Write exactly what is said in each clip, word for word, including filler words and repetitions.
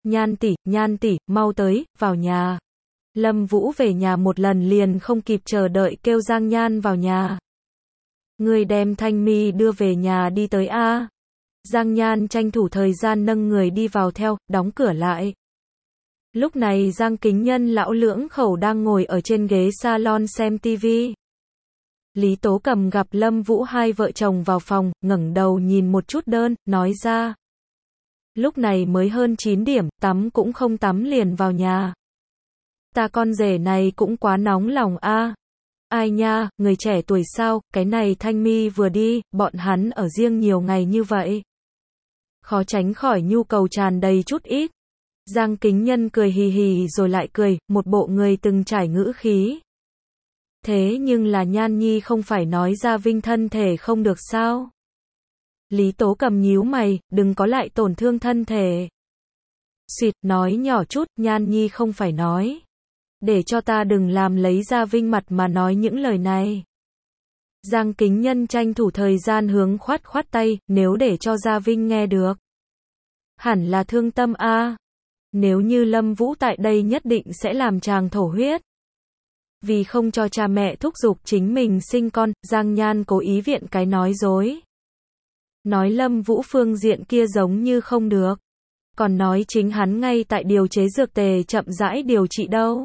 Nhan tỷ, Nhan tỷ, mau tới, vào nhà. Lâm Vũ về nhà một lần liền không kịp chờ đợi kêu Giang Nhan vào nhà. Người đem Thanh Mi đưa về nhà đi tới a. Giang Nhan tranh thủ thời gian nâng người đi vào theo, đóng cửa lại. Lúc này Giang Kính Nhân lão lưỡng khẩu đang ngồi ở trên ghế salon xem tivi. Lý Tố Cầm gặp Lâm Vũ hai vợ chồng vào phòng, ngẩng đầu nhìn một chút đơn, nói ra. Lúc này mới hơn chín điểm, tắm cũng không tắm liền vào nhà. Ta con rể này cũng quá nóng lòng a. Ai nha, người trẻ tuổi sao, cái này Thanh Mi vừa đi, bọn hắn ở riêng nhiều ngày như vậy. Khó tránh khỏi nhu cầu tràn đầy chút ít. Giang Kính Nhân cười hì hì rồi lại cười, một bộ người từng trải ngữ khí. Thế nhưng là Nhan Nhi không phải nói ra Vinh thân thể không được sao? Lý Tố Cầm nhíu mày, đừng có lại tổn thương thân thể. Xịt, nói nhỏ chút, Nhan Nhi không phải nói. Để cho ta đừng làm lấy ra Vinh mặt mà nói những lời này. Giang Kính Nhân tranh thủ thời gian hướng khoát khoát tay, nếu để cho Gia Vinh nghe được. Hẳn là thương tâm a. Nếu như Lâm Vũ tại đây nhất định sẽ làm chàng thổ huyết. Vì không cho cha mẹ thúc giục chính mình sinh con, Giang Nhan cố ý viện cái nói dối. Nói Lâm Vũ phương diện kia giống như không được. Còn nói chính hắn ngay tại điều chế dược tề chậm rãi điều trị đâu.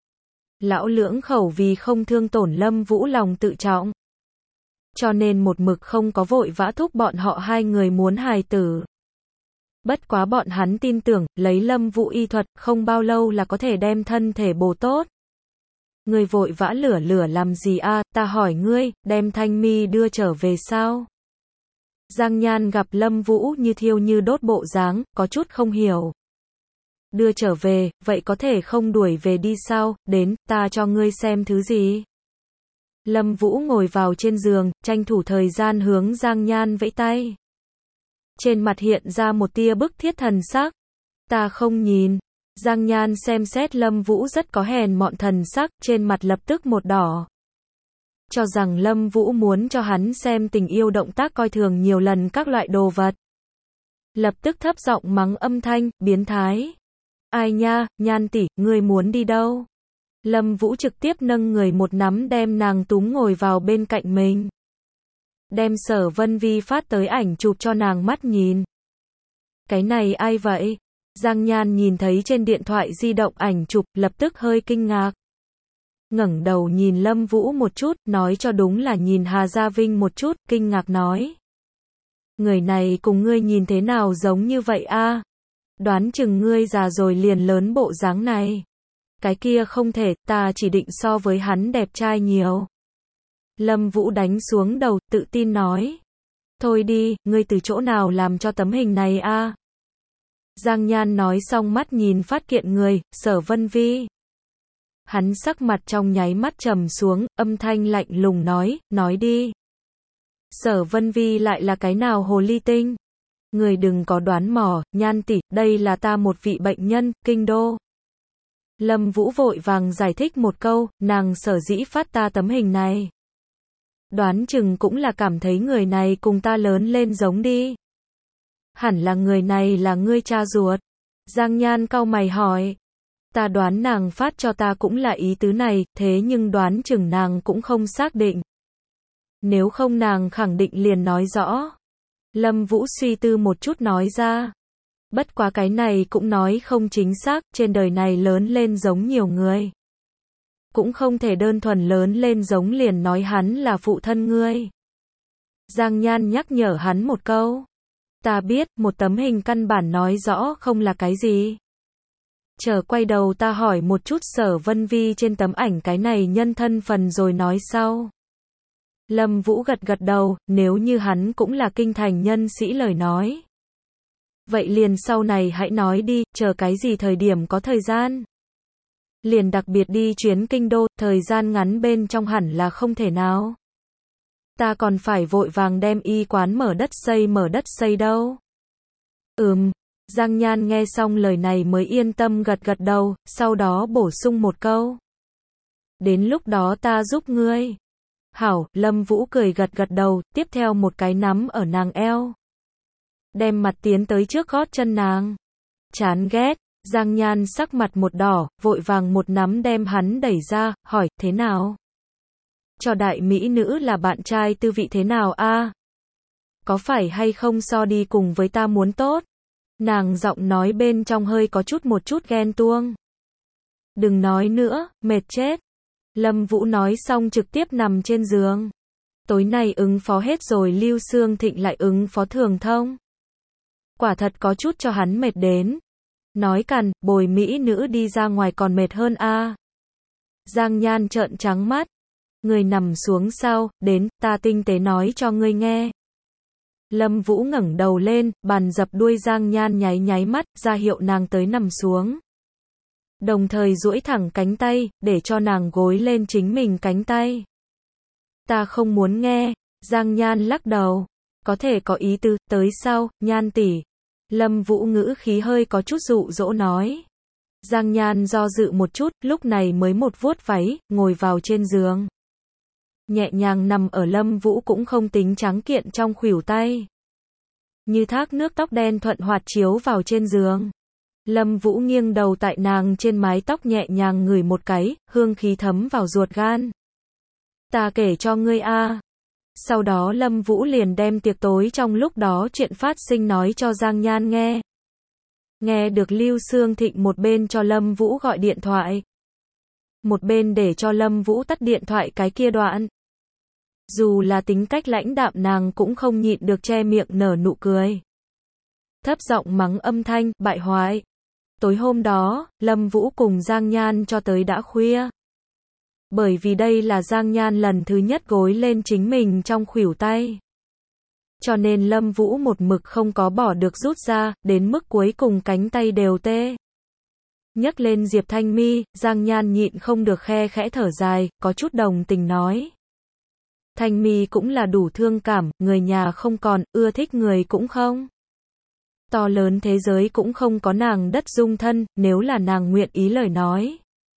Lão lưỡng khẩu vì không thương tổn Lâm Vũ lòng tự trọng. Cho nên một mực không có vội vã thúc bọn họ hai người muốn hài tử. Bất quá bọn hắn tin tưởng, lấy Lâm Vũ y thuật, không bao lâu là có thể đem thân thể bổ tốt. Người vội vã lửa lửa làm gì a, ta hỏi ngươi, đem Thanh Mi đưa trở về sao? Giang Nhan gặp Lâm Vũ như thiêu như đốt bộ dáng, có chút không hiểu. Đưa trở về, vậy có thể không đuổi về đi sao, đến, ta cho ngươi xem thứ gì? Lâm Vũ ngồi vào trên giường, tranh thủ thời gian hướng Giang Nhan vẫy tay. Trên mặt hiện ra một tia bức thiết thần sắc. Ta không nhìn. Giang Nhan xem xét Lâm Vũ rất có hèn mọn thần sắc, trên mặt lập tức một đỏ. Cho rằng Lâm Vũ muốn cho hắn xem tình yêu động tác coi thường nhiều lần các loại đồ vật. Lập tức thấp giọng mắng âm thanh, biến thái. Ai nha, Nhan tỷ, ngươi muốn đi đâu? Lâm Vũ trực tiếp nâng người một nắm đem nàng túm ngồi vào bên cạnh mình. Đem Sở Vân Vi phát tới ảnh chụp cho nàng mắt nhìn. Cái này ai vậy? Giang Nhan nhìn thấy trên điện thoại di động ảnh chụp, lập tức hơi kinh ngạc. Ngẩng đầu nhìn Lâm Vũ một chút, nói cho đúng là nhìn Hà Gia Vinh một chút, kinh ngạc nói. Người này cùng ngươi nhìn thế nào giống như vậy a? Đoán chừng ngươi già rồi liền lớn bộ dáng này. Cái kia không thể, ta chỉ định so với hắn đẹp trai nhiều. Lâm Vũ đánh xuống đầu, tự tin nói. Thôi đi, ngươi từ chỗ nào làm cho tấm hình này a? Giang Nhan nói xong mắt nhìn phát kiện người, Sở Vân Vi. Hắn sắc mặt trong nháy mắt trầm xuống, âm thanh lạnh lùng nói, nói đi. Sở Vân Vi lại là cái nào hồ ly tinh? Người đừng có đoán mò, Nhan tỷ, đây là ta một vị bệnh nhân, kinh đô. Lâm Vũ vội vàng giải thích một câu, nàng sở dĩ phát ta tấm hình này. Đoán chừng cũng là cảm thấy người này cùng ta lớn lên giống đi. Hẳn là người này là ngươi cha ruột. Giang Nhan cau mày hỏi. Ta đoán nàng phát cho ta cũng là ý tứ này, thế nhưng đoán chừng nàng cũng không xác định. Nếu không nàng khẳng định liền nói rõ. Lâm Vũ suy tư một chút nói ra. Bất quá cái này cũng nói không chính xác, trên đời này lớn lên giống nhiều người. Cũng không thể đơn thuần lớn lên giống liền nói hắn là phụ thân ngươi. Giang Nhan nhắc nhở hắn một câu. Ta biết, một tấm hình căn bản nói rõ không là cái gì. Chờ quay đầu ta hỏi một chút Sở Vân Vi trên tấm ảnh cái này nhân thân phần rồi nói sau. Lâm Vũ gật gật đầu, nếu như hắn cũng là kinh thành nhân sĩ lời nói. Vậy liền sau này hãy nói đi, chờ cái gì thời điểm có thời gian. Liền đặc biệt đi chuyến kinh đô, thời gian ngắn bên trong hẳn là không thể nào. Ta còn phải vội vàng đem y quán mở đất xây mở đất xây đâu. Ừm, Giang Nhan nghe xong lời này mới yên tâm gật gật đầu, sau đó bổ sung một câu. Đến lúc đó ta giúp ngươi. Hảo, Lâm Vũ cười gật gật đầu, tiếp theo một cái nắm ở nàng eo. Đem mặt tiến tới trước gót chân nàng. Chán ghét. Giang Nhan sắc mặt một đỏ, vội vàng một nắm đem hắn đẩy ra, hỏi, thế nào? Cho đại mỹ nữ là bạn trai tư vị thế nào a? Có phải hay không so đi cùng với ta muốn tốt? Nàng giọng nói bên trong hơi có chút một chút ghen tuông. Đừng nói nữa, mệt chết. Lâm Vũ nói xong trực tiếp nằm trên giường. Tối nay ứng phó hết rồi Lưu Xương Thịnh lại ứng phó Thường Thông. Quả thật có chút cho hắn mệt đến. Nói cằn, bồi mỹ nữ đi ra ngoài còn mệt hơn a. Giang Nhan trợn trắng mắt. Người nằm xuống sau, đến, ta tinh tế nói cho ngươi nghe. Lâm Vũ ngẩng đầu lên, bàn dập đuôi Giang Nhan nháy nháy mắt, ra hiệu nàng tới nằm xuống. Đồng thời duỗi thẳng cánh tay, để cho nàng gối lên chính mình cánh tay. Ta không muốn nghe. Giang Nhan lắc đầu. Có thể có ý tư, tới sau, Nhan tỷ. Lâm Vũ ngữ khí hơi có chút dụ dỗ nói. Giang Nhan do dự một chút, lúc này mới một vuốt váy, ngồi vào trên giường. Nhẹ nhàng nằm ở Lâm Vũ cũng không tính trắng kiện trong khuỷu tay. Như thác nước tóc đen thuận hoạt chiếu vào trên giường. Lâm Vũ nghiêng đầu tại nàng trên mái tóc nhẹ nhàng ngửi một cái, hương khí thấm vào ruột gan. Ta kể cho ngươi a. Sau đó Lâm Vũ liền đem tiệc tối trong lúc đó chuyện phát sinh nói cho Giang Nhan nghe. Nghe được Lưu Xương Thịnh một bên cho Lâm Vũ gọi điện thoại. Một bên để cho Lâm Vũ tắt điện thoại cái kia đoạn. Dù là tính cách lãnh đạm nàng cũng không nhịn được che miệng nở nụ cười. Thấp giọng mắng âm thanh, bại hoại. Tối hôm đó, Lâm Vũ cùng Giang Nhan cho tới đã khuya. Bởi vì đây là Giang Nhan lần thứ nhất gối lên chính mình trong khuỷu tay. Cho nên Lâm Vũ một mực không có bỏ được rút ra, đến mức cuối cùng cánh tay đều tê. Nhấc lên Diệp Thanh Mi, Giang Nhan nhịn không được khe khẽ thở dài, có chút đồng tình nói. Thanh Mi cũng là đủ thương cảm, người nhà không còn, ưa thích người cũng không. To lớn thế giới cũng không có nàng đất dung thân, nếu là nàng nguyện ý lời nói.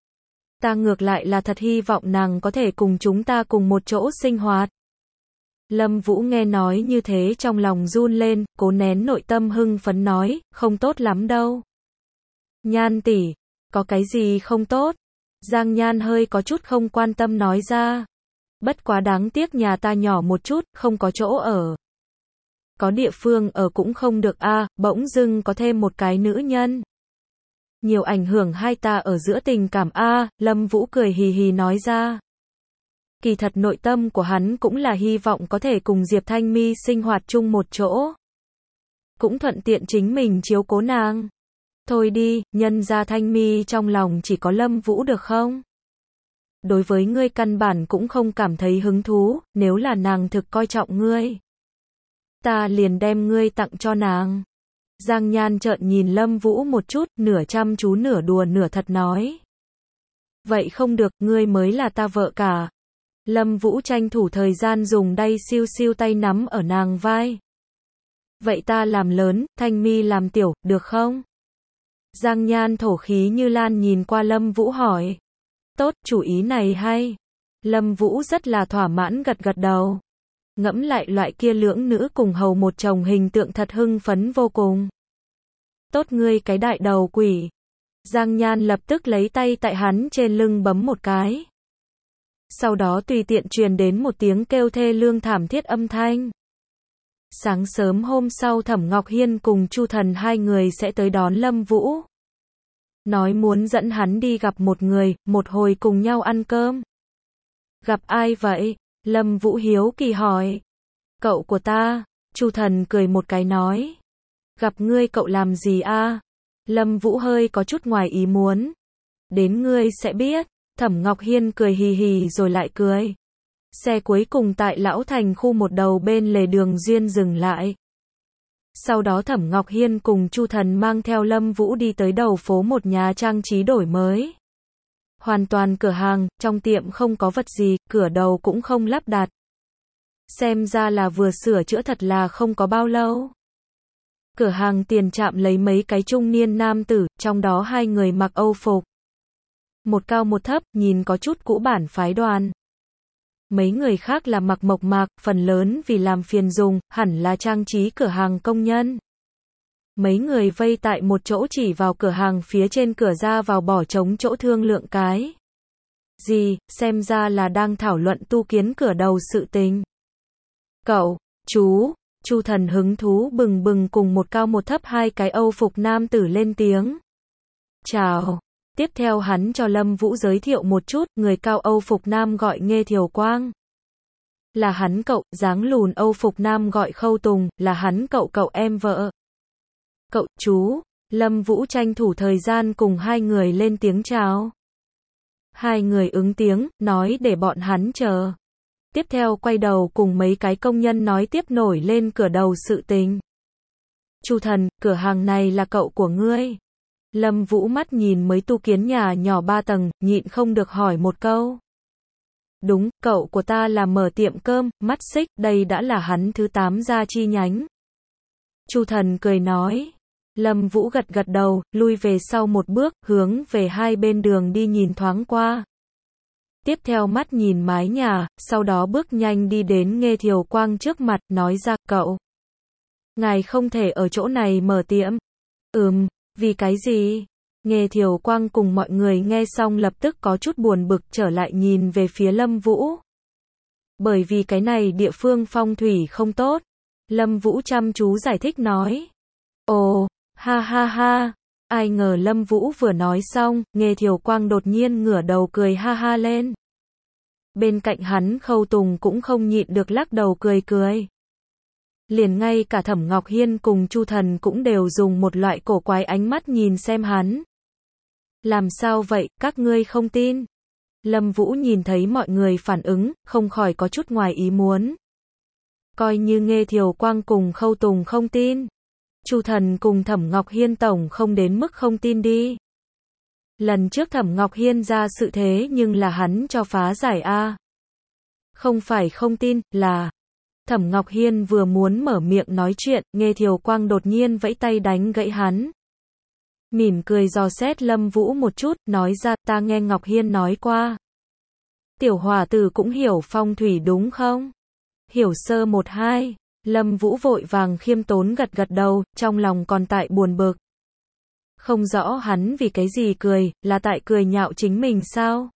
Ta ngược lại là thật hy vọng nàng có thể cùng chúng ta cùng một chỗ sinh hoạt. Lâm Vũ nghe nói như thế trong lòng run lên, cố nén nội tâm hưng phấn nói, không tốt lắm đâu. Nhan tỷ, có cái gì không tốt? Giang Nhan hơi có chút không quan tâm nói ra. Bất quá đáng tiếc nhà ta nhỏ một chút, không có chỗ ở. Có địa phương ở cũng không được a, à, bỗng dưng có thêm một cái nữ nhân. Nhiều ảnh hưởng hai ta ở giữa tình cảm a, à, Lâm Vũ cười hì hì nói ra. Kỳ thật nội tâm của hắn cũng là hy vọng có thể cùng Diệp Thanh Mi sinh hoạt chung một chỗ. Cũng thuận tiện chính mình chiếu cố nàng. Thôi đi, nhân ra Thanh Mi trong lòng chỉ có Lâm Vũ được không? Đối với ngươi căn bản cũng không cảm thấy hứng thú, nếu là nàng thực coi trọng ngươi. Ta liền đem ngươi tặng cho nàng. Giang Nhan trợn nhìn Lâm Vũ một chút, nửa chăm chú nửa đùa nửa thật nói. Vậy không được, ngươi mới là ta vợ cả. Lâm Vũ tranh thủ thời gian dùng đay siêu siêu tay nắm ở nàng vai. Vậy ta làm lớn, Thanh Mi làm tiểu, được không? Giang Nhan thổ khí như lan nhìn qua Lâm Vũ hỏi. Tốt, chủ ý này hay. Lâm Vũ rất là thỏa mãn gật gật đầu. Ngẫm lại loại kia lưỡng nữ cùng hầu một chồng hình tượng thật hưng phấn vô cùng. Tốt ngươi cái đại đầu quỷ. Giang Nhan lập tức lấy tay tại hắn trên lưng bấm một cái. Sau đó tùy tiện truyền đến một tiếng kêu thê lương thảm thiết âm thanh. Sáng sớm hôm sau Thẩm Ngọc Hiên cùng Chu Thần hai người sẽ tới đón Lâm Vũ. Nói muốn dẫn hắn đi gặp một người, một hồi cùng nhau ăn cơm. Gặp ai vậy? Lâm Vũ hiếu kỳ hỏi. Cậu của ta. Chu Thần cười một cái nói. Gặp ngươi cậu làm gì a? Lâm Vũ hơi có chút ngoài ý muốn. Đến ngươi sẽ biết. Thẩm Ngọc Hiên cười hì hì rồi lại cười. Xe cuối cùng tại Lão Thành khu một đầu bên lề đường duyên dừng lại. Sau đó Thẩm Ngọc Hiên cùng Chu Thần mang theo Lâm Vũ đi tới đầu phố một nhà trang trí đổi mới. Hoàn toàn cửa hàng, trong tiệm không có vật gì, cửa đầu cũng không lắp đặt. Xem ra là vừa sửa chữa thật là không có bao lâu. Cửa hàng tiền trạm lấy mấy cái trung niên nam tử, trong đó hai người mặc Âu phục. Một cao một thấp, nhìn có chút cũ bản phái đoàn. Mấy người khác là mặc mộc mạc, phần lớn vì làm phiền dùng, hẳn là trang trí cửa hàng công nhân. mấy người vây tại một chỗ chỉ vào cửa hàng phía trên cửa ra vào bỏ trống chỗ thương lượng cái gì, xem ra là đang thảo luận tu kiến cửa đầu sự tình. Cậu, chú, Chu Thần hứng thú bừng bừng cùng một cao một thấp hai cái Âu phục nam tử lên tiếng. Chào. Tiếp theo hắn cho Lâm Vũ giới thiệu một chút, người cao Âu phục nam gọi Nghê Thiều Quang. Là hắn cậu, dáng lùn Âu phục nam gọi Khâu Tùng, là hắn cậu cậu em vợ. Cậu, chú, Lâm Vũ tranh thủ thời gian cùng hai người lên tiếng chào. Hai người ứng tiếng, nói để bọn hắn chờ. Tiếp theo quay đầu cùng mấy cái công nhân nói tiếp nổi lên cửa đầu sự tình. Chu Thần, cửa hàng này là cậu của ngươi. Lâm Vũ mắt nhìn mới tu kiến nhà nhỏ ba tầng, nhịn không được hỏi một câu. Đúng, cậu của ta là mở tiệm cơm, mắt xích, đây đã là hắn thứ tám gia chi nhánh. Chu Thần cười nói. Lâm Vũ gật gật đầu, lui về sau một bước, hướng về hai bên đường đi nhìn thoáng qua. Tiếp theo mắt nhìn mái nhà, sau đó bước nhanh đi đến Nghê Thiều Quang trước mặt, nói ra, cậu. Ngài không thể ở chỗ này mở tiệm. Ừm, vì cái gì? Nghê Thiều Quang cùng mọi người nghe xong lập tức có chút buồn bực trở lại nhìn về phía Lâm Vũ. Bởi vì cái này địa phương phong thủy không tốt. Lâm Vũ chăm chú giải thích nói. Ồ, ha ha ha. Ai ngờ Lâm Vũ vừa nói xong, Nghê Thiều Quang đột nhiên ngửa đầu cười ha ha lên. Bên cạnh hắn Khâu Tùng cũng không nhịn được lắc đầu cười cười. Liền ngay cả Thẩm Ngọc Hiên cùng Chu Thần cũng đều dùng một loại cổ quái ánh mắt nhìn xem hắn. Làm sao vậy, các ngươi không tin? Lâm Vũ nhìn thấy mọi người phản ứng, không khỏi có chút ngoài ý muốn. Coi như Nghê Thiều Quang cùng Khâu Tùng không tin. Chu Thần cùng Thẩm Ngọc Hiên tổng không đến mức không tin đi. Lần trước Thẩm Ngọc Hiên ra sự thế nhưng là hắn cho phá giải a. Không phải không tin, là... Thẩm Ngọc Hiên vừa muốn mở miệng nói chuyện, Nghê Thiều Quang đột nhiên vẫy tay đánh gãy hắn. Mỉm cười dò xét Lâm Vũ một chút, nói ra, ta nghe Ngọc Hiên nói qua. Tiểu hòa tử cũng hiểu phong thủy đúng không? Hiểu sơ một hai. Lâm Vũ vội vàng khiêm tốn gật gật đầu, trong lòng còn tại buồn bực. Không rõ hắn vì cái gì cười, là tại cười nhạo chính mình sao?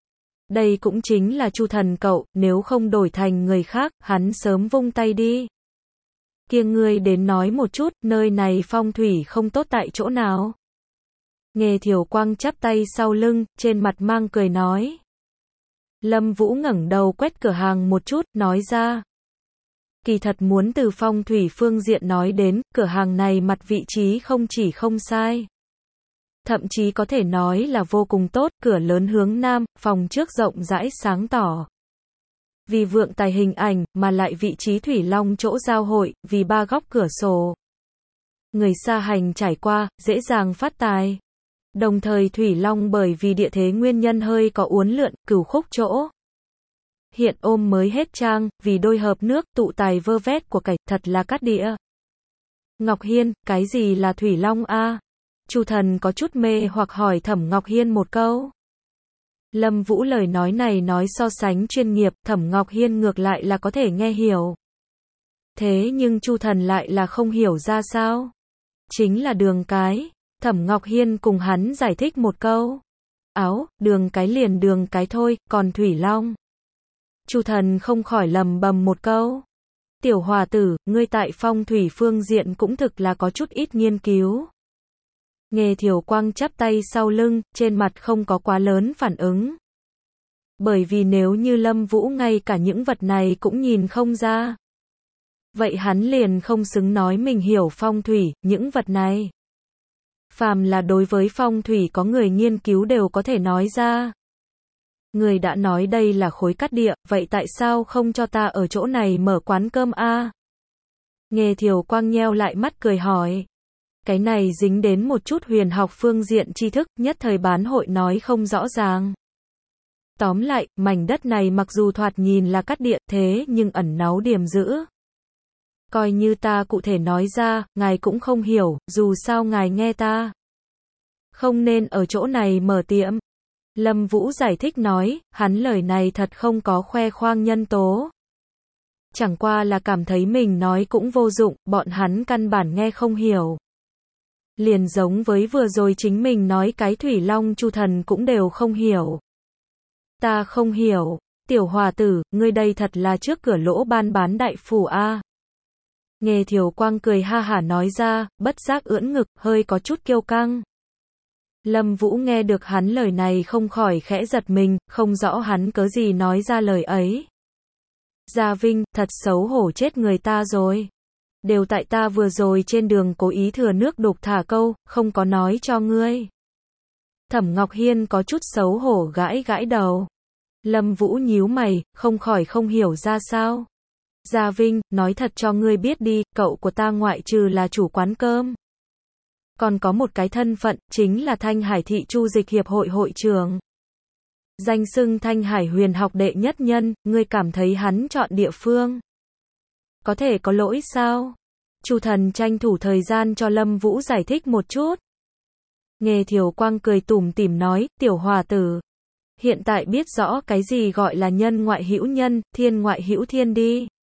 Đây cũng chính là Chu Thần cậu, nếu không đổi thành người khác, hắn sớm vung tay đi. Kia ngươi đến nói một chút, nơi này phong thủy không tốt tại chỗ nào? Nghê Thiều Quang chắp tay sau lưng, trên mặt mang cười nói. Lâm Vũ ngẩng đầu quét cửa hàng một chút, nói ra. Kỳ thật muốn từ phong thủy phương diện nói đến, cửa hàng này mặt vị trí không chỉ không sai. Thậm chí có thể nói là vô cùng tốt, cửa lớn hướng nam, phòng trước rộng rãi sáng tỏ. Vì vượng tài hình ảnh, mà lại vị trí thủy long chỗ giao hội, vì ba góc cửa sổ. Người xa hành trải qua, dễ dàng phát tài. Đồng thời thủy long bởi vì địa thế nguyên nhân hơi có uốn lượn, cửu khúc chỗ. Hiện ôm mới hết trang, vì đôi hợp nước, tụ tài vơ vét của cải, thật là cát địa. Ngọc Hiên, cái gì là thủy long a? Chu Thần có chút mê hoặc hỏi Thẩm Ngọc Hiên một câu. Lâm Vũ lời nói này nói so sánh chuyên nghiệp, Thẩm Ngọc Hiên ngược lại là có thể nghe hiểu. Thế nhưng Chu Thần lại là không hiểu ra sao? Chính là đường cái. Thẩm Ngọc Hiên cùng hắn giải thích một câu. Áo, đường cái liền đường cái thôi, còn thủy long. Chu Thần không khỏi lầm bầm một câu. Tiểu hòa tử, ngươi tại phong thủy phương diện cũng thực là có chút ít nghiên cứu. Nghê Thiều Quang chắp tay sau lưng, trên mặt không có quá lớn phản ứng. Bởi vì nếu như Lâm Vũ ngay cả những vật này cũng nhìn không ra. Vậy hắn liền không xứng nói mình hiểu phong thủy, những vật này. Phàm là đối với phong thủy có người nghiên cứu đều có thể nói ra. Người đã nói đây là khối cát địa, vậy tại sao không cho ta ở chỗ này mở quán cơm a? Nghê Thiều Quang nheo lại mắt cười hỏi. Cái này dính đến một chút huyền học phương diện tri thức, nhất thời bán hội nói không rõ ràng. Tóm lại, mảnh đất này mặc dù thoạt nhìn là cát địa, thế nhưng ẩn náu điểm dữ. Coi như ta cụ thể nói ra, ngài cũng không hiểu, dù sao ngài nghe ta. Không nên ở chỗ này mở tiệm. Lâm Vũ giải thích nói, hắn lời này thật không có khoe khoang nhân tố. Chẳng qua là cảm thấy mình nói cũng vô dụng, bọn hắn căn bản nghe không hiểu. Liền giống với vừa rồi chính mình nói cái Thủy Long Chu Thần cũng đều không hiểu. Ta không hiểu, tiểu hòa tử, ngươi đây thật là trước cửa lỗ ban bán đại phủ a. Nghe Thiều Quang cười ha hả nói ra, bất giác ưỡn ngực, hơi có chút kiêu căng. Lâm Vũ nghe được hắn lời này không khỏi khẽ giật mình, không rõ hắn cớ gì nói ra lời ấy. Gia Vinh, thật xấu hổ chết người ta rồi. Đều tại ta vừa rồi trên đường cố ý thừa nước đục thả câu, không có nói cho ngươi. Thẩm Ngọc Hiên có chút xấu hổ gãi gãi đầu. Lâm Vũ nhíu mày, không khỏi không hiểu ra sao. Gia Vinh, nói thật cho ngươi biết đi, cậu của ta ngoại trừ là chủ quán cơm. Còn có một cái thân phận, chính là Thanh Hải Thị Chu Dịch Hiệp hội hội trưởng. Danh xưng Thanh Hải huyền học đệ nhất nhân, ngươi cảm thấy hắn chọn địa phương. Có thể có lỗi sao? Chu Thần tranh thủ thời gian cho Lâm Vũ giải thích một chút. Nghe Thiều Quang cười tủm tỉm nói, tiểu hòa tử. Hiện tại biết rõ cái gì gọi là nhân ngoại hữu nhân, thiên ngoại hữu thiên đi.